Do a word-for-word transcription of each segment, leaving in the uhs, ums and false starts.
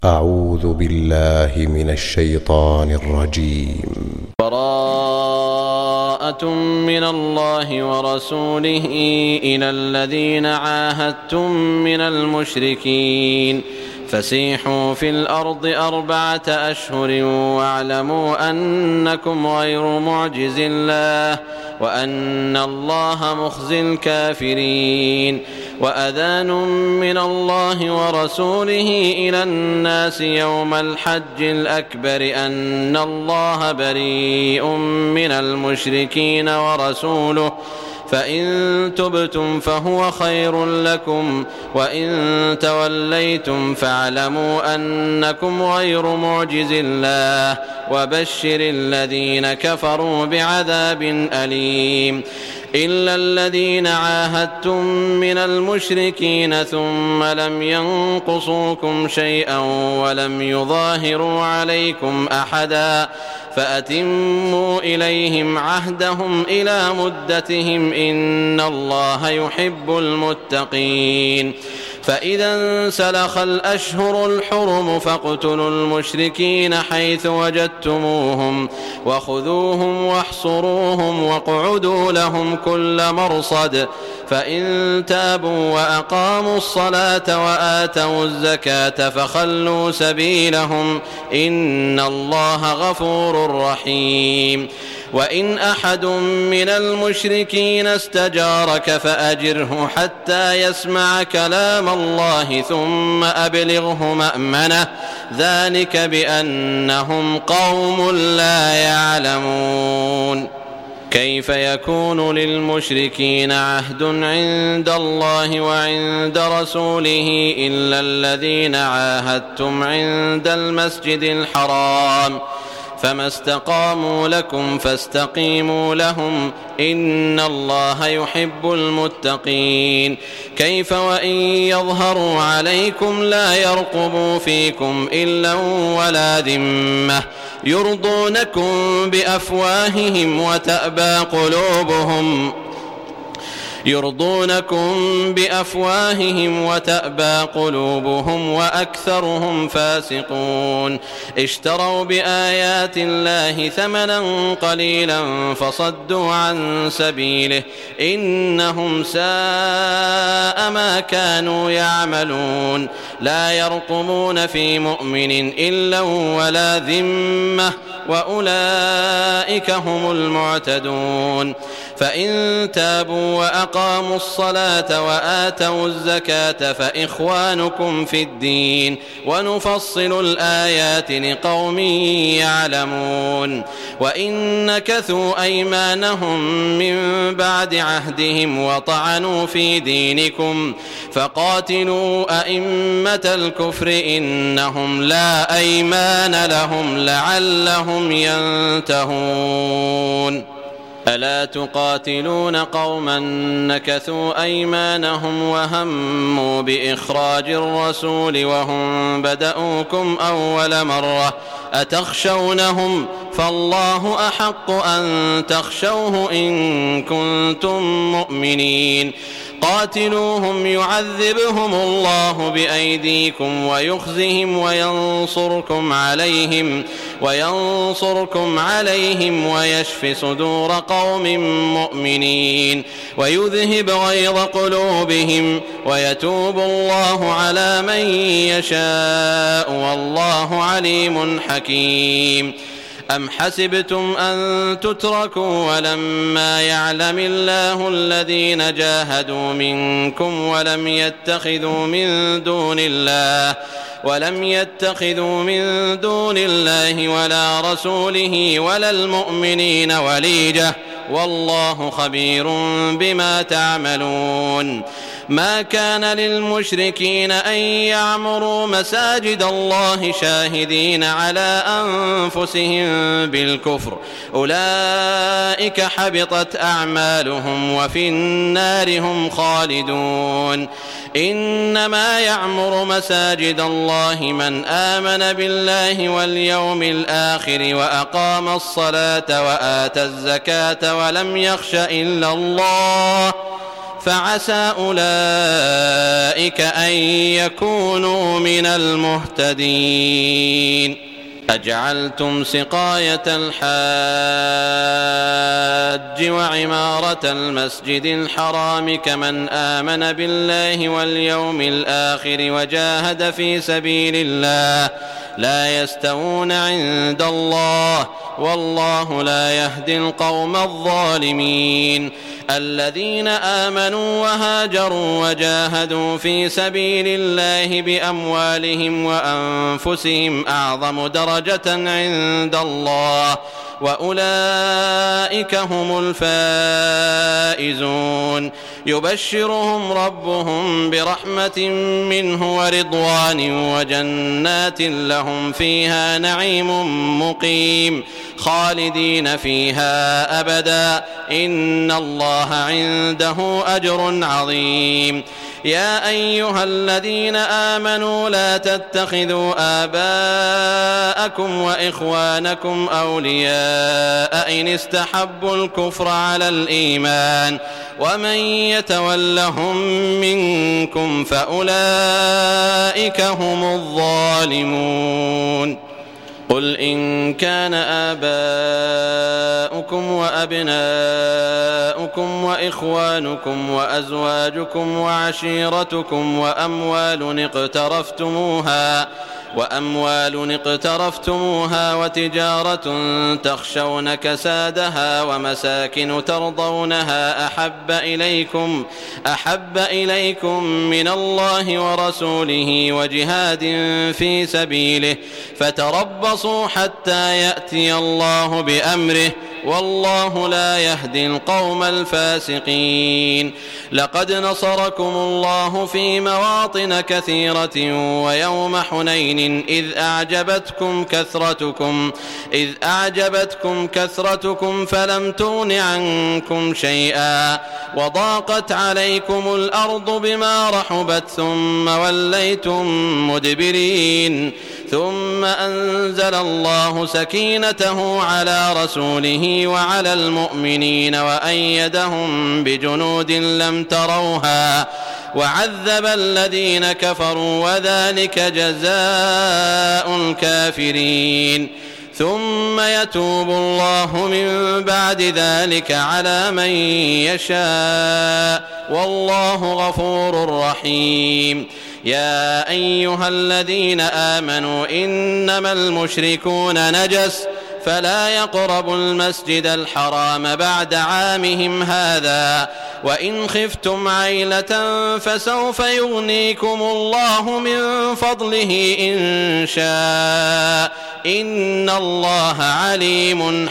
أعوذ بالله من الشيطان الرجيم. براءة من الله ورسوله إلى الذين عاهدتم من المشركين فسيحوا في الأرض أربعة أشهر واعلموا أنكم غير معجز الله وأن الله مخزي الكافرين. وأذان من الله ورسوله إلى الناس يوم الحج الأكبر أن الله بريء من المشركين ورسوله فإن تبتم فهو خير لكم وإن توليتم فاعلموا أنكم غير معجز الله وبشر الذين كفروا بعذاب أليم. إلا الذين عاهدتم من المشركين ثم لم ينقصوكم شيئا ولم يظاهروا عليكم أحدا فأتموا إليهم عهدهم إلى مدتهم إن الله يحب المتقين. فإذا انسلخ الأشهر الحرم فاقتلوا المشركين حيث وجدتموهم وخذوهم واحصروهم واقعدوا لهم كل مرصد فإن تابوا وأقاموا الصلاة وآتوا الزكاة فخلوا سبيلهم إن الله غفور رحيم. وإن أحد من المشركين استجارك فأجره حتى يسمع كلام الله ثم أبلغه مأمنه ذلك بأنهم قوم لا يعلمون. كيف يكون للمشركين عهد عند الله وعند رسوله إلا الذين عاهدتم عند المسجد الحرام فما استقاموا لكم فاستقيموا لهم إن الله يحب المتقين. كيف وإن يظهروا عليكم لا يرقبوا فيكم إلا ولا ذمة يرضونكم بأفواههم وتأبى قلوبهم يرضونكم بأفواههم وتأبى قلوبهم وأكثرهم فاسقون. اشتروا بآيات الله ثمنا قليلا فصدوا عن سبيله إنهم ساء ما كانوا يعملون. لا يرقبون في مؤمن إلا ولا ذمة وأولئك هم المعتدون. فإن تابوا وأقاموا الصلاة وآتوا الزكاة فإخوانكم في الدين ونفصل الآيات لقوم يعلمون. وإن نكثوا أيمانهم من بعد عهدهم وطعنوا في دينكم فقاتلوا أئمة الكفر إنهم لا أيمان لهم لعلهم ينتهون. ألا تقاتلون قوما نكثوا أيمانهم وهموا بإخراج الرسول وهم بدأوكم أول مرة أتخشونهم فالله أحق أن تخشوه إن كنتم مؤمنين. قاتلوهم يعذبهم الله بأيديكم ويخزهم وينصركم عليهم وينصركم عليهم ويشف صدور قوم مؤمنين ويذهب غيظ قلوبهم ويتوب الله على من يشاء والله عليم حكيم. أم حسبتم أن تتركوا ولما يعلم الله الذين جاهدوا منكم ولم يتخذوا من دون الله ولم يتخذوا من دون الله ولا رسوله ولا المؤمنين وليجة والله خبير بما تعملون. ما كان للمشركين أن يعمروا مساجد الله شاهدين على أنفسهم بالكفر أولئك حبطت أعمالهم وفي النار هم خالدون. إنما يعمر مساجد الله من آمن بالله واليوم الآخر وأقام الصلاة وآتى الزكاة ولم يخش إلا الله فعسى أولئك أن يكونوا من المهتدين. أجعلتم سقاية الحاج وعمارة المسجد الحرام كمن آمن بالله واليوم الآخر وجاهد في سبيل الله لا يستوون عند الله والله لا يهدي القوم الظالمين. الذين آمنوا وهاجروا وجاهدوا في سبيل الله بأموالهم وأنفسهم أعظم درجة عند الله وأولئك هم الفائزون. يبشرهم ربهم برحمة منه ورضوان وجنات لهم فيها نعيم مقيم خالدين فيها أبدا إن الله عنده أجر عظيم. يا أيها الذين آمنوا لا تتخذوا آباءكم وإخوانكم أولياء إن استحبوا الكفر على الإيمان ومن يتولهم منكم فأولئك هم الظالمون. قل إن كان آباؤكم وأبناؤكم وإخوانكم وأزواجكم وعشيرتكم وأموال اقترفتموها وأموال اقترفتموها وتجارة تخشون كسادها ومساكن ترضونها أحب إليكم أحب إليكم من الله ورسوله وجهاد في سبيله فتربصوا حتى يأتي الله بأمره والله لا يهدي القوم الفاسقين. لقد نصركم الله في مواطن كثيرة ويوم حنين إذ أعجبتكم كثرتكم إذ أعجبتكم كثرتكم فلم تغن عنكم شيئا وضاقت عليكم الأرض بما رحبت ثم وليتم مدبرين ثم أنزل الله سكينته على رسوله وعلى المؤمنين وأيدهم بجنود لم تروها وعذب الذين كفروا وذلك جزاء الكافرين. ثم يتوب الله من بعد ذلك على من يشاء والله غفور رحيم. يا أيها الذين آمنوا إنما المشركون نجس فلا يقربوا المسجد الحرام بعد عامهم هذا وإن خفتم عيلة فسوف يغنيكم الله من فضله إن شاء إن الله عليم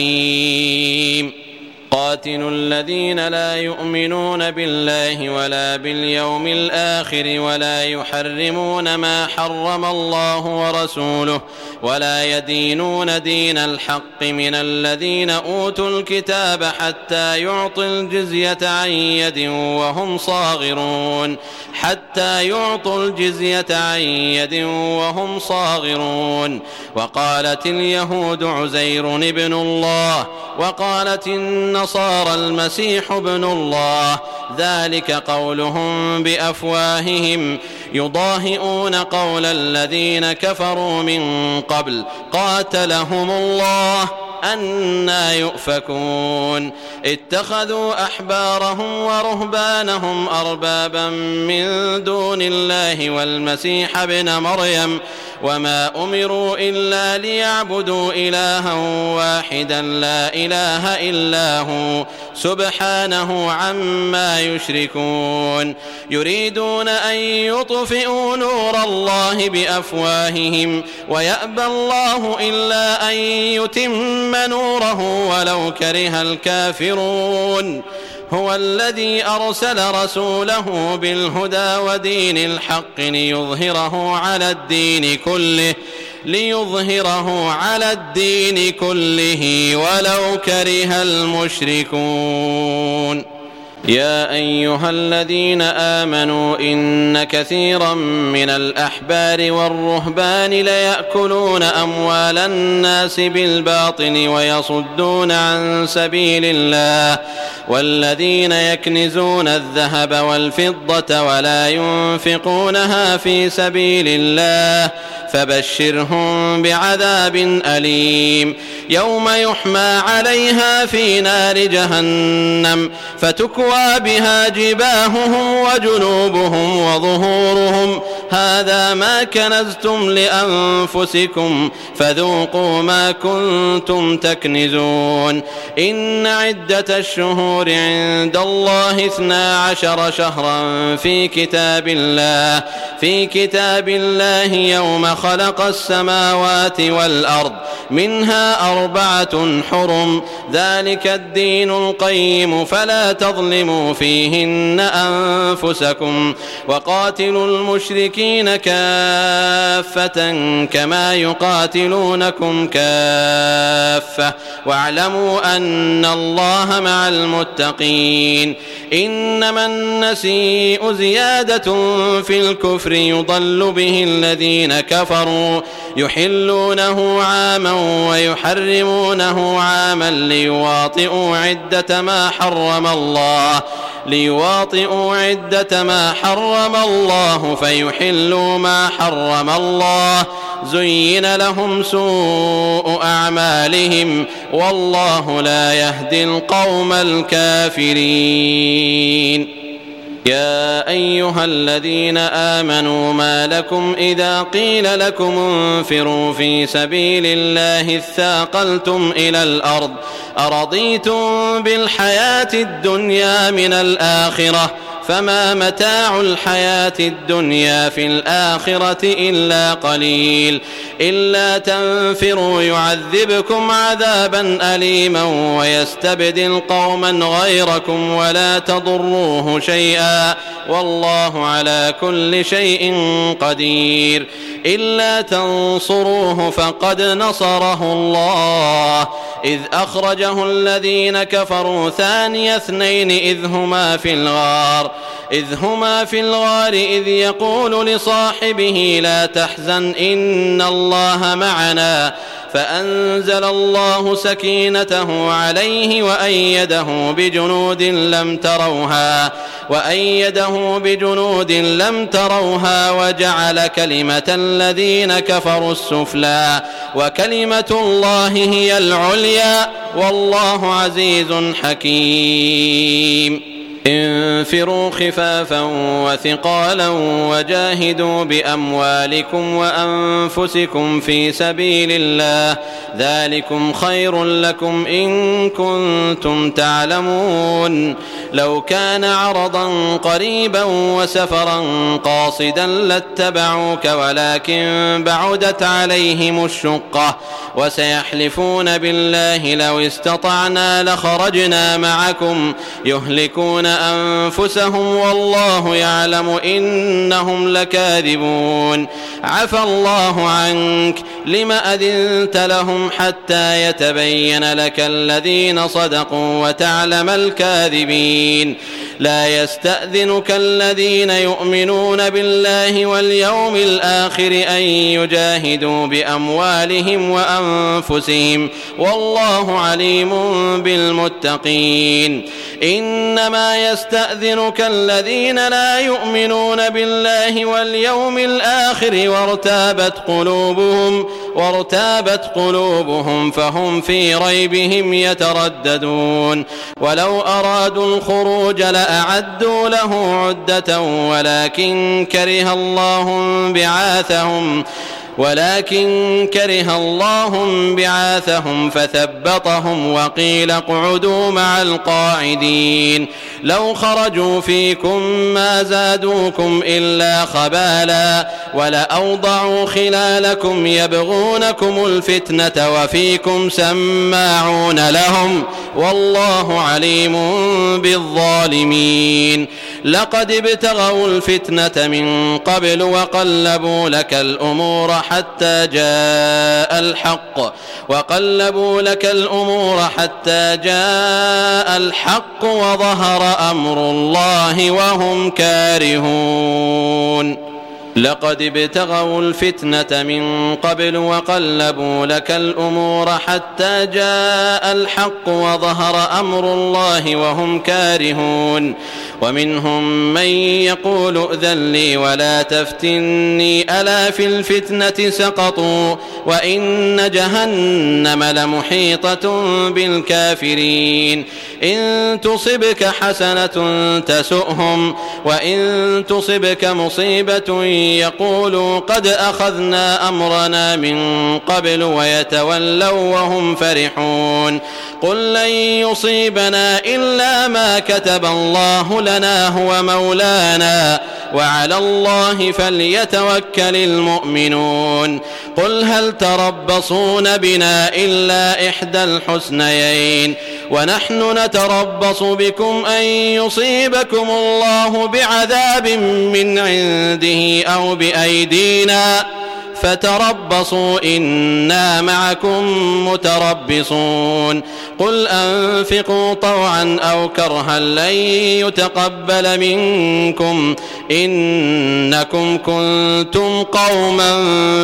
حكيم. قاتلوا الذين لا يؤمنون بالله ولا باليوم الآخر ولا يحرمون ما حرم الله ورسوله ولا يدينون دين الحق من الذين أوتوا الكتاب حتى يعطوا الجزية عن يد وهم صاغرون حتى يعطوا الجزية عن يد وهم صاغرون. وقالت اليهود عزير ابن الله وقالت النصارى المسيح ابن الله ذلك قولهم بأفواههم يضاهئون قول الذين كفروا من قبل قاتلهم الله أنى يؤفكون. اتخذوا أحبارهم ورهبانهم أربابا من دون الله والمسيح ابن مريم وما أمروا إلا ليعبدوا إلها واحدا لا إله إلا هو سبحانه عما يشركون. يريدون أن يطفئوا نور الله بأفواههم ويأبى الله إلا أن يتم نوره ولو كره الكافرون. هو الذي أرسل رسوله بالهدى ودين الحق ليظهره على الدين كله ليظهره على الدين كله ولو كره المشركون. يا أيها الذين آمنوا إن كثيرا من الأحبار والرهبان ليأكلون أموال الناس بالباطل ويصدون عن سبيل الله والذين يكنزون الذهب والفضة ولا ينفقونها في سبيل الله فبشرهم بعذاب أليم يوم يحمى عليها في نار جهنم فتكوى بها جباههم وجنوبهم وظهورهم هذا ما كنزتم لأنفسكم فذوقوا ما كنتم تكنزون إن عدة الشهور عند الله اثنا عشر شهرا في كتاب الله في كتاب الله يوم خلق السماوات والأرض منها أربعة حرم ذلك الدين القيم فلا تظلموا فيهن أنفسكم وقاتلوا المشركين كافة كما يقاتلونكم كافة واعلموا أن الله مع المتقين إنما النسيء زيادة في الكفر يضل به الذين كفروا يحلونه عاما ويحرمونه عاما ليواطئوا عدة ما حرم الله ليواطئوا عدة ما حرم الله فيحلوا ما حرم الله زين لهم سوء أعمالهم والله لا يهدي القوم الكافرين يا أيها الذين آمنوا ما لكم إذا قيل لكم انفروا في سبيل الله اثاقلتم إلى الأرض أرضيتم بالحياة الدنيا من الآخرة فما متاع الحياة الدنيا في الآخرة إلا قليل إلا تنفروا يعذبكم عذابا أليما ويستبدل قوما غيركم ولا تضروه شيئا والله على كل شيء قدير إلا تنصروه فقد نصره الله إذ أخرجه الذين كفروا ثاني اثنين إذ هما في الغار إذ هما في الغار إذ يقول لصاحبه لا تحزن إن الله معنا فأنزل الله سكينته عليه وأيده بجنود لم تروها وأيده بجنود لم تروها وجعل كلمة الذين كفروا السفلى وكلمة الله هي العليا والله عزيز حكيم انفروا خفافا وثقالا وجاهدوا بأموالكم وأنفسكم في سبيل الله ذلكم خير لكم إن كنتم تعلمون لو كان عرضا قريبا وسفرا قاصدا لاتبعوك ولكن بعدت عليهم الشقة وسيحلفون بالله لو استطعنا لخرجنا معكم يهلكون أنفسهم والله يعلم إنهم لكاذبون عفى الله عنك لم أذنت لهم حتى يتبين لك الذين صدقوا وتعلم الكاذبين لا يستأذنك الذين يؤمنون بالله واليوم الآخر أن يجاهدوا بأموالهم وأنفسهم والله عليم بالمتقين إنما يستأذنك الذين لا يؤمنون بالله واليوم الآخر وارتابت قلوبهم وارتابت قلوبهم فهم في ريبهم يترددون ولو أرادوا الخروج لأعدوا له عدة ولكن كره الله بعاثهم ولكن كره الله بعاثهم فثبطهم وقيل اقعدوا مع القاعدين لو خرجوا فيكم ما زادوكم إلا خبالا ولأوضعوا خلالكم يبغونكم الفتنة وفيكم سماعون لهم والله عليم بالظالمين لقد ابتغوا الفتنة من قبل وقلبوا لك الأمور حتى جاء الحق وقلبوا لك الأمور حتى جاء الحق وظهر أمر الله وهم كارهون لقد ابتغوا الفتنة من قبل وقلبوا لك الأمور حتى جاء الحق وظهر أمر الله وهم كارهون ومنهم من يقول ائذن لي ولا تفتني ألا في الفتنة سقطوا وإن جهنم لمحيطة بالكافرين إن تصبك حسنة تسؤهم وإن تصبك مصيبة يقولوا قد أخذنا أمرنا من قبل ويتولوا وهم فرحون قل لن يصيبنا إلا ما كتب الله لنا هو مولانا وعلى الله فليتوكل المؤمنون قل هل تربصون بنا إلا إحدى الحسنيين ونحن نتربص بكم أن يصيبكم الله بعذاب من عنده أو بأيدينا فتربصوا إنا معكم متربصون قل أنفقوا طوعا أو كرها لن يتقبل منكم إنكم كنتم قوما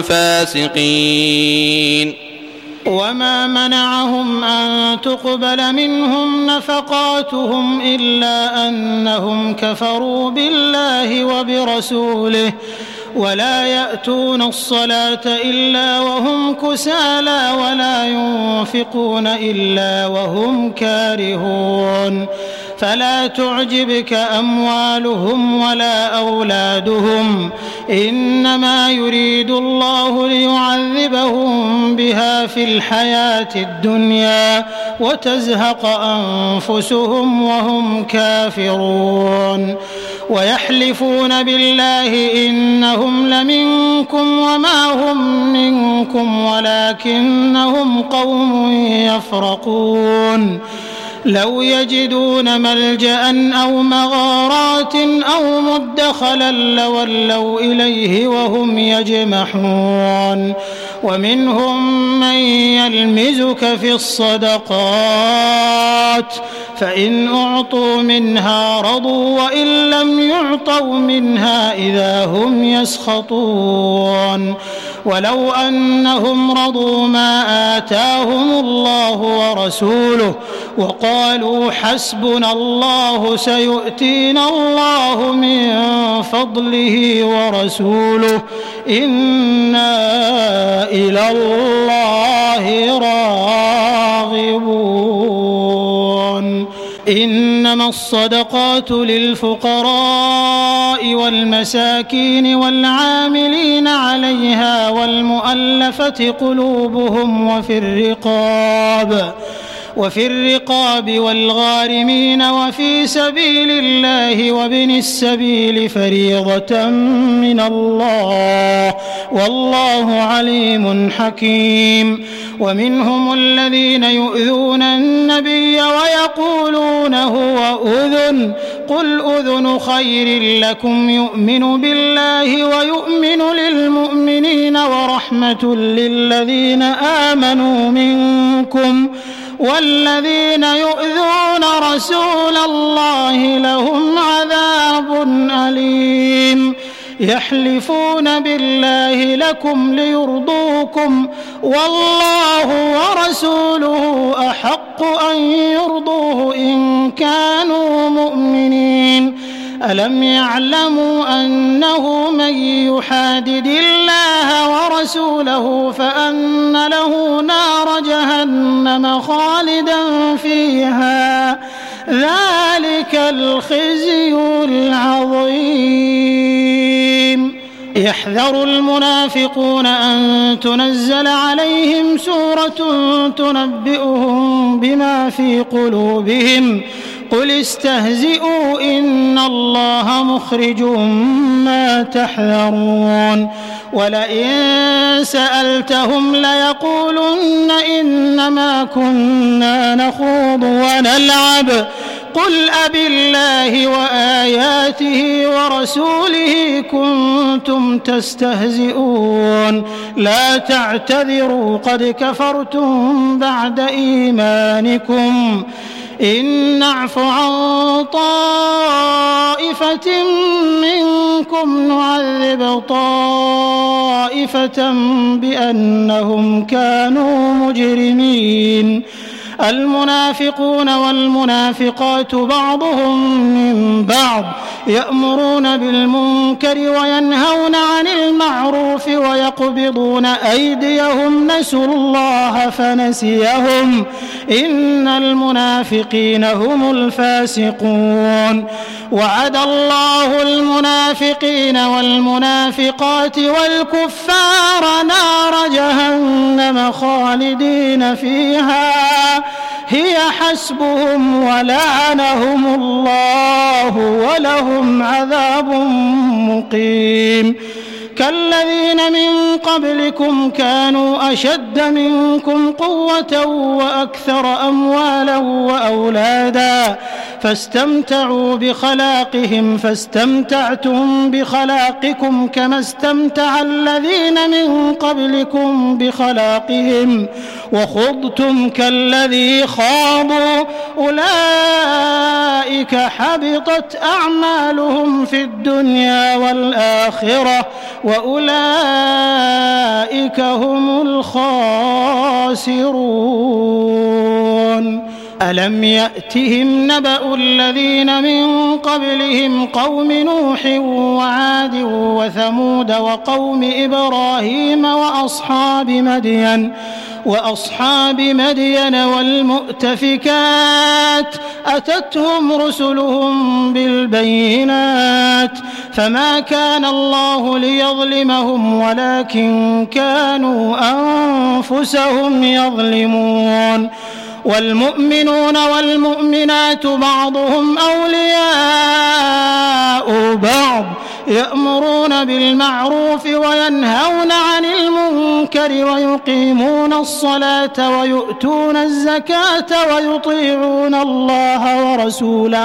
فاسقين وما منعهم أن تقبل منهم نفقاتهم إلا أنهم كفروا بالله وبرسوله ولا يأتون الصلاة إلا وهم كسالى ولا ينفقون إلا وهم كارهون فلا تعجبك أموالهم ولا أولادهم إنما يريد الله ليعذبهم بها في الحياة الدنيا وتزهق أنفسهم وهم كافرون ويحلفون بالله إنهم لمنكم وما هم منكم ولكنهم قوم يفرقون لو يجدون ملجأ أو مغارات أو مدخلا لولوا إليه وهم يجمحون ومنهم من يلمزك في الصدقات فإن أعطوا منها رضوا وإن لم يعطوا منها إذا هم يسخطون ولو أنهم رضوا ما آتاهم الله ورسوله وقالوا حسبنا الله سيؤتينا الله من فضله ورسوله إنا إلى الله راغبون إنما الصدقات للفقراء والمساكين والعاملين عليها والمؤلفة قلوبهم وفي الرقاب وفي الرقاب والغارمين وفي سبيل الله وابن السبيل فريضة من الله والله عليم حكيم ومنهم الذين يؤذون النبي ويقولون هو أذن قل أذن خير لكم يؤمن بالله ويؤمن للمؤمنين ورحمة للذين آمنوا منكم والذين يؤذون رسول الله لهم عذاب أليم يحلفون بالله لكم ليرضوكم والله ورسوله أحق أن يرضوه إن كانوا مؤمنين ألم يعلموا أنه من يحادد الله ورسوله فأن له نار جهنم خالدا فيها ذلك الخزي العظيم يحذر المنافقون أن تنزل عليهم سورة تنبئهم بما في قلوبهم قل استهزئوا إن الله مخرج ما تحذرون ولئن سألتهم ليقولن إنما كنا نخوض ونلعب قل أبالله وآياته ورسوله كنتم تستهزئون لا تعتذروا قد كفرتم بعد إيمانكم إن نعف عن طائفة منكم نعذب طائفة بأنهم كانوا مجرمين المنافقون والمنافقات بعضهم من بعض يأمرون بالمنكر وينهون عن المعروف ويقبضون أيديهم نسوا الله فنسيهم إن المنافقين هم الفاسقون وعد الله المنافقين والمنافقات والكفار نار جهنم خالدين فيها هي حسبهم ولعنهم الله ولهم عذاب مقيم كالذين من قبلكم كانوا أشد منكم قوة وأكثر أموالا وأولادا فاستمتعوا بخلاقهم فاستمتعتم بخلاقكم كما استمتع الذين من قبلكم بخلاقهم وخضتم كالذي خاضوا أولئك حبطت أعمالهم في الدنيا والآخرة وأولئك هم الخاسرون ألم يأتهم نبأ الذين من قبلهم قوم نوح وعاد وثمود وقوم إبراهيم وأصحاب مدين وأصحاب مدين والمؤتفكات أتتهم رسلهم بالبينات فما كان الله ليظلمهم ولكن كانوا أنفسهم يظلمون والمؤمنون والمؤمنات بعضهم أولياء بعض يأمرون بالمعروف وينهون عن المنكر ويقيمون الصلاة ويؤتون الزكاة ويطيعون الله ورسوله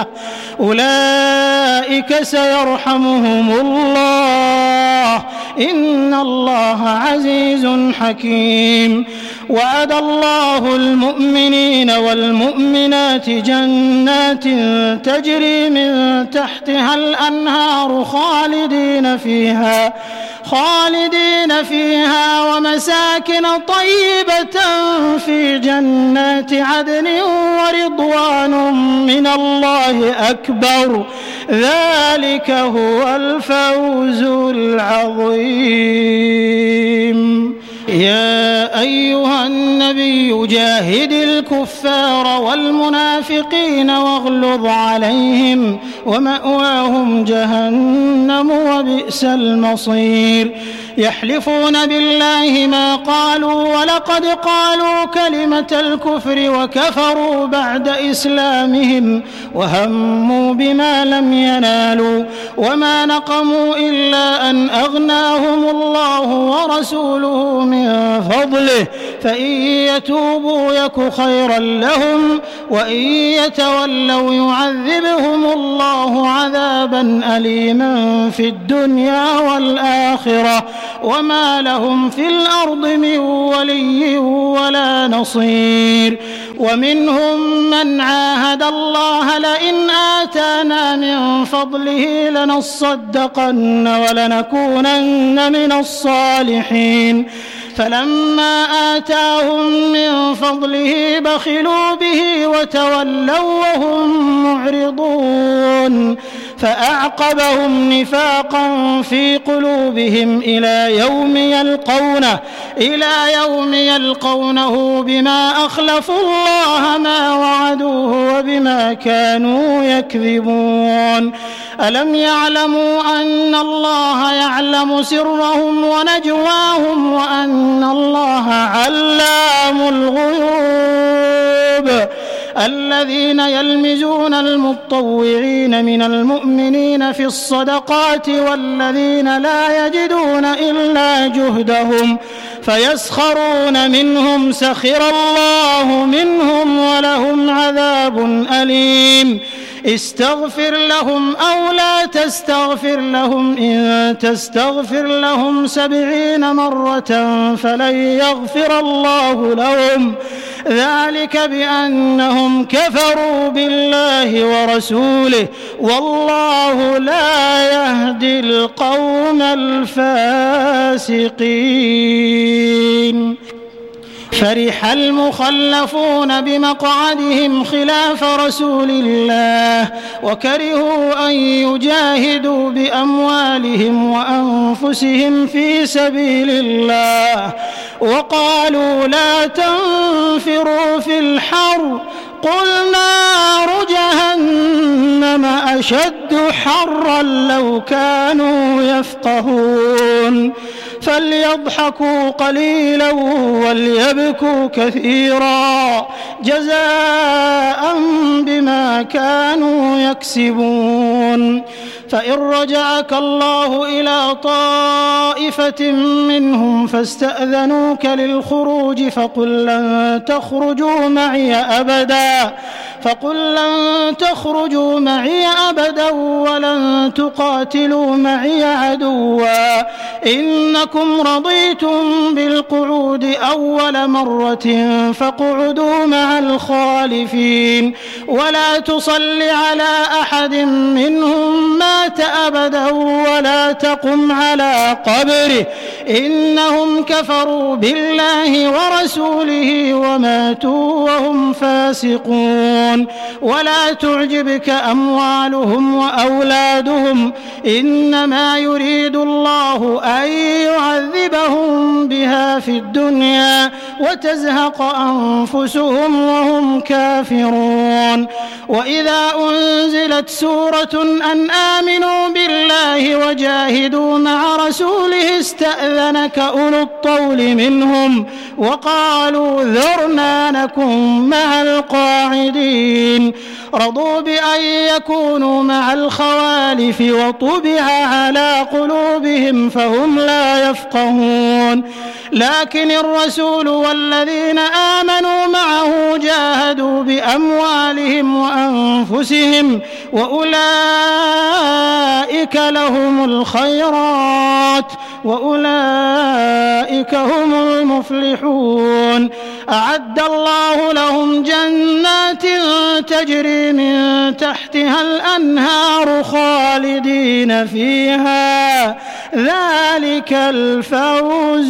أولئك سيرحمهم الله إن الله عزيز حكيم وعد الله المؤمنين والمؤمنات جنات تجري من تحتها الأنهار خالدين فيها خالدين فيها ومساكن طيبة في جنات عدن ورضوان من الله أكبر ذلك هو الفوز العظيم يا أيها النبي جاهد الكفار والمنافقين واغلظ عليهم ومأواهم جهنم وبئس المصير يحلفون بالله ما قالوا ولقد قالوا كلمة الكفر وكفروا بعد إسلامهم وهموا بما لم ينالوا وما نقموا إلا أن أغناهم الله ورسوله من فضله فإن يتوبوا يك خيرا لهم وإن يتولوا يعذبهم الله عذابا أليما في الدنيا والآخرة وما لهم في الأرض من ولي ولا نصير ومنهم من عاهد الله لئن آتانا من فضله لنصدقن ولنكونن من الصالحين فلما آتاهم من فضله بخلوا به وتولوا وهم معرضون فأعقبهم نفاقا في قلوبهم إلى يوم يلقونه إلى يوم يلقونه بما أخلفوا الله ما وعدوه وبما كانوا يكذبون ألم يعلموا أن الله يعلم سرهم ونجواهم وأن الله علام الغيوب الذين يلمزون المطوعين من المؤمنين في الصدقات والذين لا يجدون إلا جهدهم فيسخرون منهم سخر الله منهم ولهم عذاب أليم استغفر لهم أو لا تستغفر لهم إن تستغفر لهم سبعين مرة فلن يغفر الله لهم ذلك بأنهم كفروا بالله ورسوله والله لا يهدي القوم الفاسقين. فرح المخلفون بمقعدهم خلاف رسول الله وكرهوا أن يجاهدوا بأموالهم وأنفسهم في سبيل الله وقالوا لا تنفروا في الحر قل نار جهنم أشد حرا لو كانوا يفقهون فليضحكوا قليلا وليبكوا كثيرا جزاء بما كانوا يكسبون. فإن رجعك الله إلى طائفة منهم فاستأذنوك للخروج فقل لن تخرجوا معي أبدا فقل لن تخرجوا معي أبدا ولن تقاتلوا معي عدوا إنكم رضيتم بالقعود أول مرة فاقعدوا مع الخالفين ولا تصل على أحد منهم مات أبدا ولا تقم على قبره إنهم كفروا بالله ورسوله وماتوا وهم فاسقون. ولا تعجبك أموالهم وأولادهم إنما يريد الله أن يعذبهم بها في الدنيا وتزهق أنفسهم وهم كافرون. وإذا أنزلت سورة أن آمنوا بالله وجاهدوا مع رسوله استأذنك أولو الطول منهم وقالوا ذرنا نكن مع القاعدين رضوا بأن يكونوا مع الخوالف وطبع على قلوبهم فهم لا يفقهون. لكن الرسول والذين آمنوا معه جاهدوا بأموالهم وأنفسهم وأولئك لهم الخيرات وأولئك هم المفلحون. أعد الله لهم جنات تجري من تحتها الأنهار خالدين فيها ذلك الفوز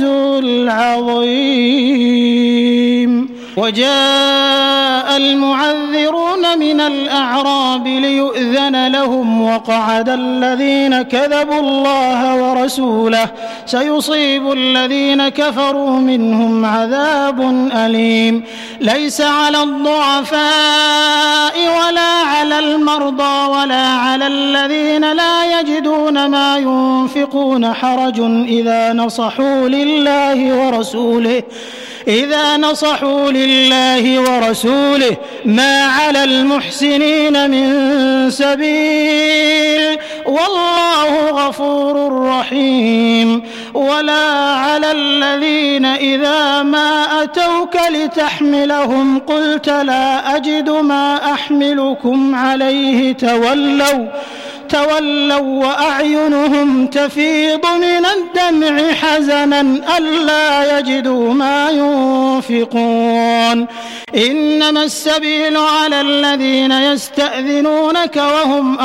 العظيم. وجاء المعذرون من الأعراب ليؤذن لهم وقعد الذين كذبوا الله ورسوله سيصيب الذين كفروا منهم عذاب أليم. ليس على الضعفاء ولا على المرضى ولا على الذين لا يجدون ما ينفقون حرج إذا نصحوا لله ورسوله إذا نصحوا لله ورسوله ما على المحسنين من سبيل والله غفور رحيم. ولا على الذين إذا ما أتوك لتحملهم قلت لا أجد ما أحملكم عليه تولوا تولوا وأعينهم تفيض من الدمع حزنا ألا يجدوا ما ينفقون. إنما السبيل على الذين يستأذنونك وهم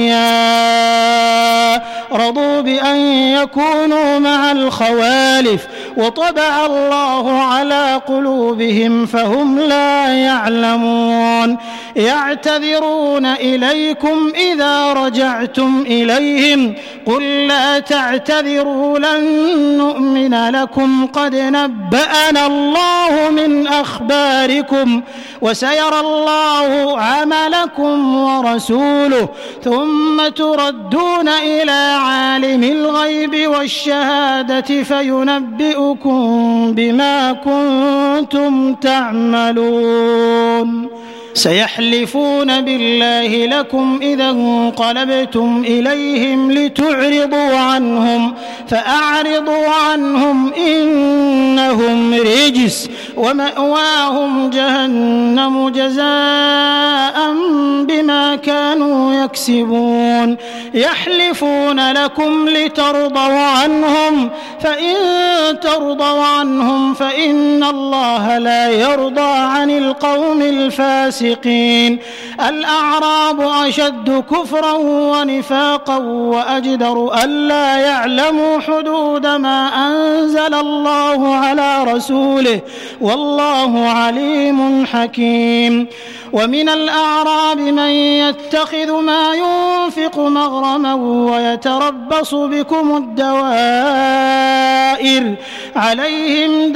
أغنياء رضوا بأن يكونوا مع الخوالف وطبع الله على قلوبهم فهم لا يعلمون. يعتذرون إليكم إذا رجعتم إليهم قل لا تعتذروا لن نؤمن لكم قد نبأنا الله من أخباركم وسيرى الله عملكم ورسوله ثم تردون إلى عالم الغيب والشهادة فينبئكم بما كنتم تعملون. سيحلفون بالله لكم إذا انقلبتم إليهم لتعرضوا عنهم فأعرضوا عنهم إنهم رجس رجس ومأواهم جهنم جزاء بما كانوا يكسبون يحلفون لكم لترضوا عنهم فإن ترضوا عنهم فإن الله لا يرضى عن القوم الفاسقين الأعراب أشد كفرا ونفاقا وأجدر ألا يعلموا حدود ما أنزل الله على رسوله والله عليم حكيم ومن الأعراب من يتخذ ما ينفق مغرما ويتربص بكم الدوائر عليهم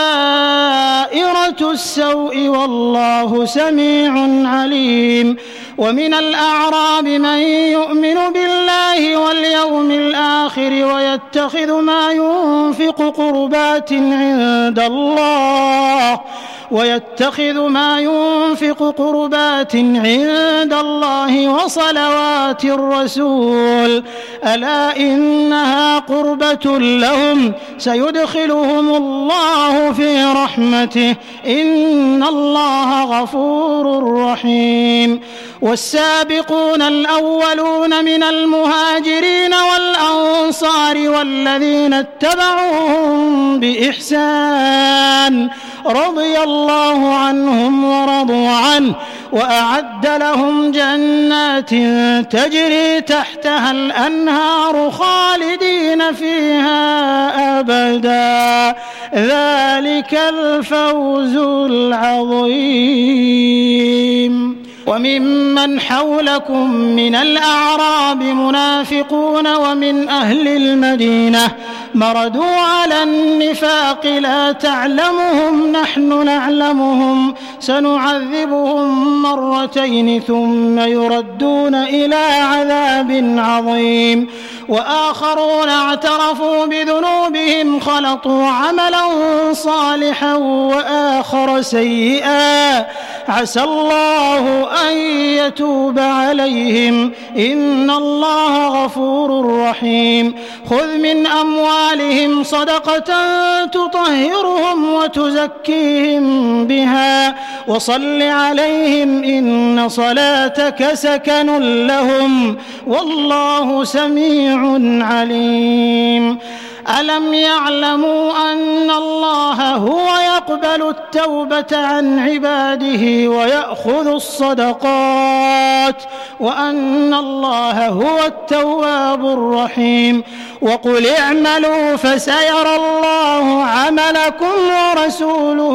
دائرة السوء والله سميع عليم ومن الأعراب من يؤمن بالله واليوم الآخر ويتخذ ما ينفق قربات عند الله ويتخذ ما ينفق قربات عند الله وصلوات الرسول ألا إنها قربة لهم سيدخلهم الله في رحمته إن الله غفور رحيم والسابقون الأولون من المهاجرين والأنصار والذين اتبعوهم بإحسان رضي الله عنهم ورضوا عنه وأعد لهم جنات تجري تحتها الأنهار خالدين فيها أبدا ذلك الفوز العظيم وممن حولكم من الأعراب منافقون ومن أهل المدينة مردوا على النفاق لا تعلمهم نحن نعلمهم سنعذبهم مرتين ثم يردون إلى عذاب عظيم وآخرون اعترفوا بذنوبهم خلطوا عملا صالحا وآخر سيئا عسى الله أن يتوب عليهم إن الله غفور رحيم خذ من أموالهم صدقة تطهرهم وتزكيهم بها وصل عليهم إن صلاتك سكن لهم والله سميع عليم ألم يعلموا أن الله هو يقبل التوبة عن عباده ويأخذ الصدقات وأن الله هو التواب الرحيم وقل اعملوا فسيرى الله عملكم ورسوله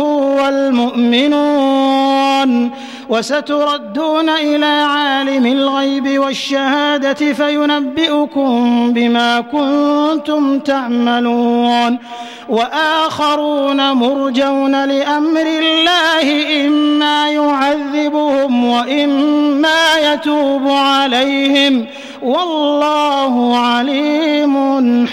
والمؤمنون وستردون إلى عالم الغيب والشهادة فينبئكم بما كنتم تعملون وآخرون مرجون لأمر الله إما يعذبهم وإما يتوب عليهم والله عليم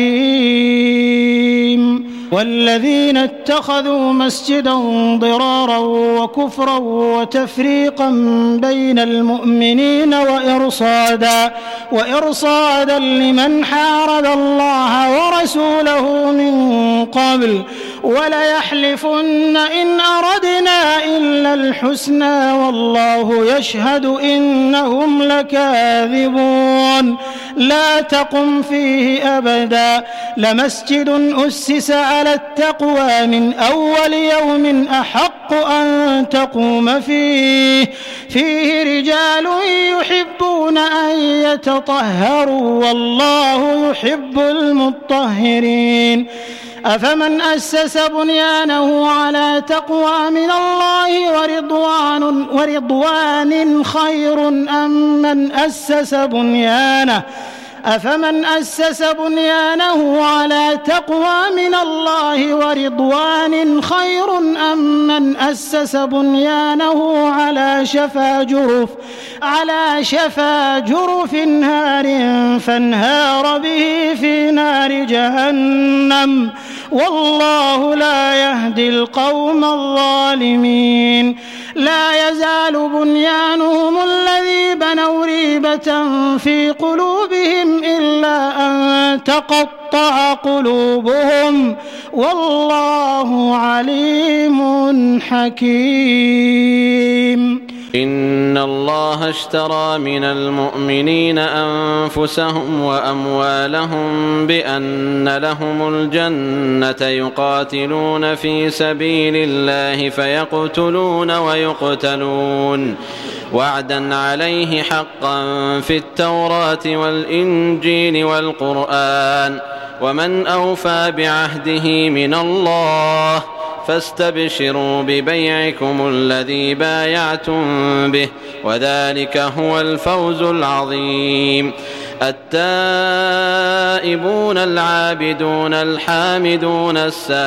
حكيم والذين اتخذوا مسجدا ضرارا وكفرا وتفريقا بين المؤمنين وإرصادا وإرصادا لمن حارب الله ورسوله من قبل وليحلفن إن أردنا إلا الحسنى والله يشهد إنهم لكاذبون لا تقم فيه أبدا لمسجد أسس على التقوى من أول يوم أحق أن تقوم فيه فيه رجال يحبون أن يتطهروا والله يحب المطهرين أفمن أسس بنيانه على تقوى من الله ورضوان, ورضوان خير أم من أسس بنيانه أفمن أسس بنيانه على تقوى من الله ورضوان خير أم من أسس بنيانه على شفا جرف على شفا جرف نار فانهار به في نار جهنم والله لا يهدي القوم الظالمين لا يزال بنيانهم الذي بنوا ريبة في قلوبهم إلا أن تقطع قلوبهم والله عليم حكيم. إن الله اشترى من المؤمنين أنفسهم وأموالهم بأن لهم الجنة يقاتلون في سبيل الله فيقتلون ويقتلون وعدا عليه حقا في التوراة والإنجيل والقرآن ومن أوفى بعهده من الله فاستبشروا ببيعكم الذي بايعتم به وذلك هو الفوز العظيم. التائبون العابدون الحامدون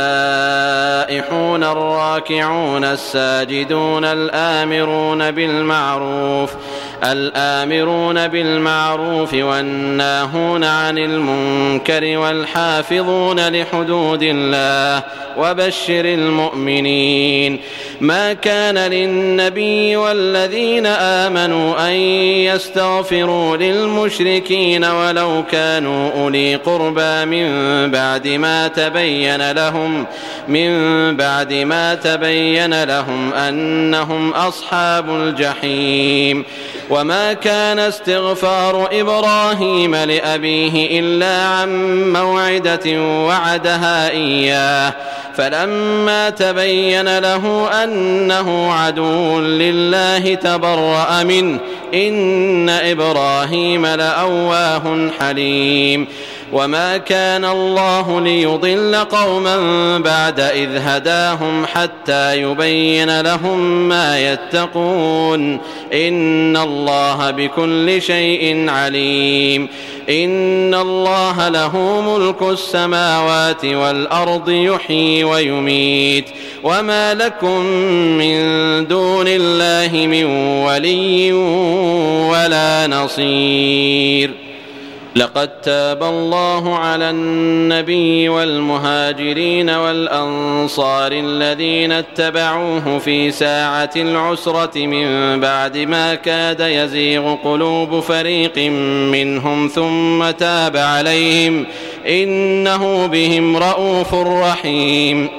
السائحون الراكعون الساجدون الآمرون بالمعروف الآمرون بالمعروف والناهون عن المنكر والحافظون لحدود الله وبشر المؤمنين. ما كان للنبي والذين آمنوا أن يستغفروا للمشركين ولو كانوا أولي قربى من بعد ما تبين لهم من بعد ما تبين لهم أنهم أصحاب الجحيم. وما كان استغفار إبراهيم لأبيه إلا عن موعدة وعدها إياه فلما تبين له أنه عدو لله تبرأ منه إن إبراهيم لأواه حليم. وما كان الله ليضل قوما بعد إذ هداهم حتى يبين لهم ما يتقون إن الله بكل شيء عليم. إن الله له ملك السماوات والأرض يحيي ويميت وما لكم من دون الله من ولي ولا نصير. لقد تاب الله على النبي والمهاجرين والأنصار الذين اتبعوه في ساعة العسرة من بعد ما كاد يزيغ قلوب فريق منهم ثم تاب عليهم إنه بهم رءوف رحيم.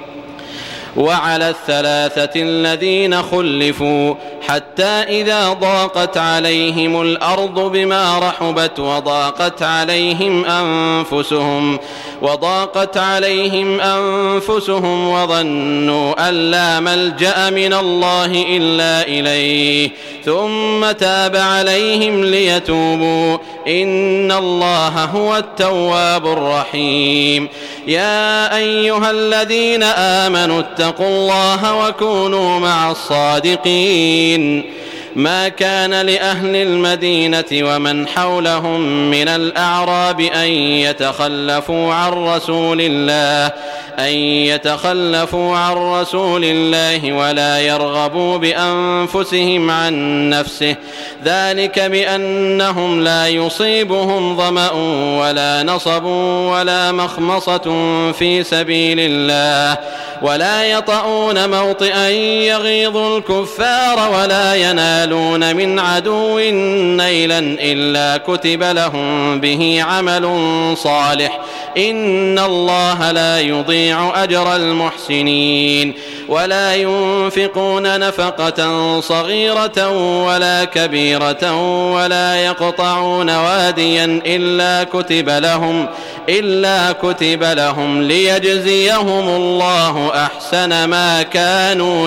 وعلى الثلاثة الذين خلفوا حتى إذا ضاقت عليهم الأرض بما رحبت وضاقت عليهم أنفسهم وضاقت عليهم أنفسهم وظنوا أن لا ملجأ من الله إلا إليه ثم تاب عليهم ليتوبوا إن الله هو التواب الرحيم. يا أيها الذين آمنوا اتقوا الله وكونوا مع الصادقين. ما كان لأهل المدينة ومن حولهم من الأعراب أن يتخلفوا عن رسول الله أن يتخلفوا عن رسول الله ولا يرغبوا بأنفسهم عن نفسه ذلك بأنهم لا يصيبهم ظمأ ولا نصب ولا مخمصة في سبيل الله ولا يطؤون موطئا يغيظ الكفار ولا ينالون من عدو نيلا إلا كتب لهم به عمل صالح إن الله لا يضيع أجر المحسنين. ولا ينفقون نفقة صغيرة ولا كبيرة ولا يقطعون واديا إلا كتب لهم إلا كتب لهم ليجزيهم الله أحسن ما كانوا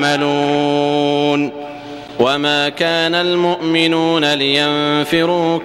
يعملون. وما كان المؤمنون لينفروا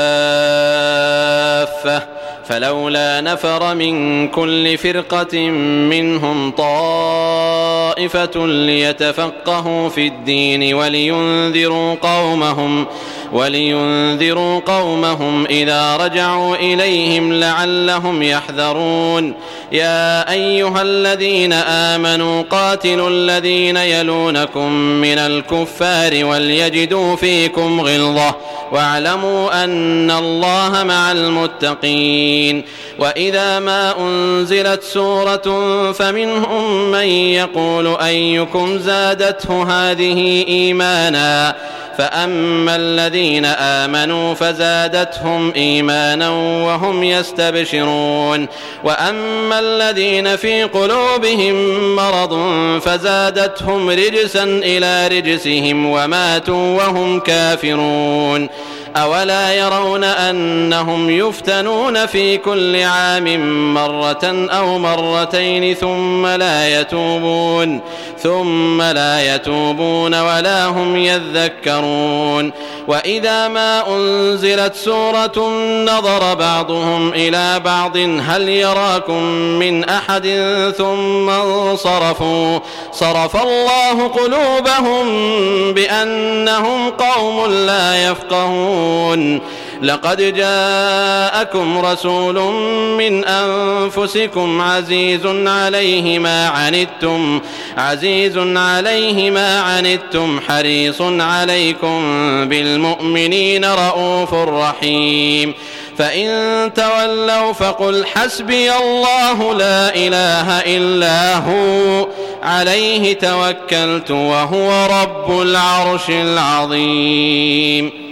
كافة فلولا نفر من كل فرقة منهم طائفة ليتفقهوا في الدين ولينذروا قومهم ولينذروا قومهم إذا رجعوا إليهم لعلهم يحذرون. يا أيها الذين آمنوا قاتلوا الذين يلونكم من الكفار وليجدوا فيكم غلظة واعلموا أن الله مع المتقين. وإذا ما أنزلت سورة فمنهم من يقول أيكم زادته هذه إيمانا فأما الذين آمنوا فزادتهم إيمانا وهم يستبشرون وأما الذين في قلوبهم مرض فزادتهم رجسا إلى رجسهم وماتوا وهم كافرون أولا يرون أنهم يفتنون في كل عام مرة أو مرتين ثم لا يتوبون ثم لا يتوبون ولا هم يذكرون وإذا ما أنزلت سورة نظر بعضهم إلى بعض هل يراكم من أحد ثم انصرفوا صرف الله قلوبهم بأنهم قوم لا يفقهون لقد جاءكم رسول من أنفسكم عزيز عليه ما عنتم عزيز عليه ما عنتم حريص عليكم بالمؤمنين رؤوف رحيم فإن تولوا فقل حسبي الله لا إله إلا هو عليه توكلت وهو رب العرش العظيم.